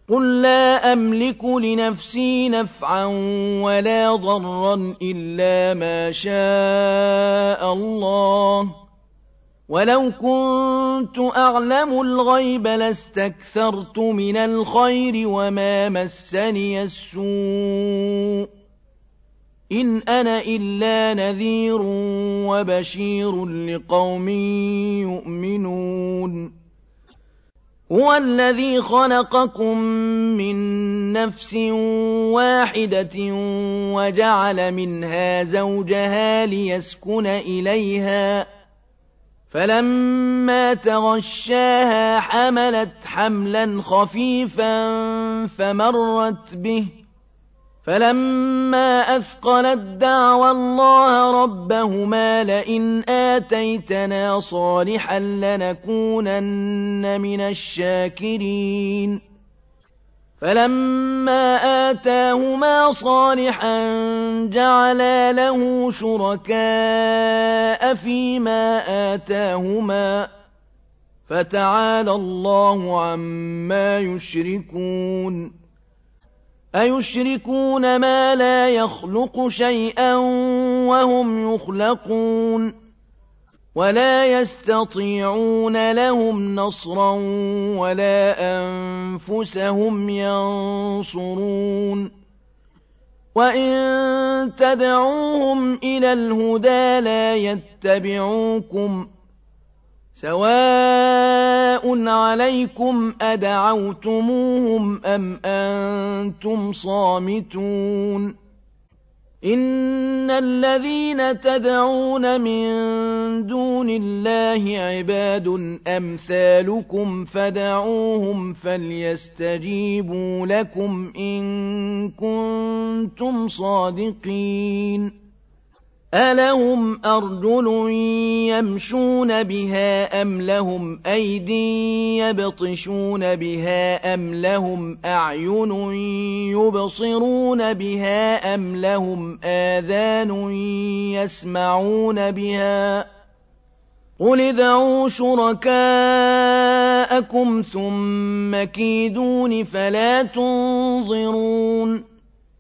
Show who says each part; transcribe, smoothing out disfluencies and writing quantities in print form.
Speaker 1: قل لا أملك لنفسي نفعا ولا ضرا إلا ما شاء الله، ولو كنت أعلم الغيب لاستكثرت من الخير وما مسني السوء، إن أنا إلا نذير وبشير لقوم يؤمنون. هو الذي خلقكم من نفس واحدة وجعل منها زوجها ليسكن إليها، فلما تغشاها حملت حملا خفيفا فمرت به، فلما أثقلت دعوى الله ربهما لئن آتيتنا صالحا لنكونن من الشاكرين. فلما آتاهما صالحا جعلا له شركاء فيما آتاهما، فتعالى الله عما يشركون. أيشركون ما لا يخلق شيئا وهم يخلقون، ولا يستطيعون لهم نصرا ولا أنفسهم ينصرون. وإن تدعوهم إلى الهدى لا يتبعوكم، سواء عليكم أدعوتموهم أم أنتم صامتون. إن الذين تدعون من دون الله عباد أمثالكم فدعوهم فليستجيبوا لكم إن كنتم صادقين. ألهم أرجل يمشون بها أم لهم أيد يبطشون بها أم لهم أعين يبصرون بها أم لهم آذان يسمعون بها؟ قل ادعوا شركاءكم ثم كيدون فلا تنظرون.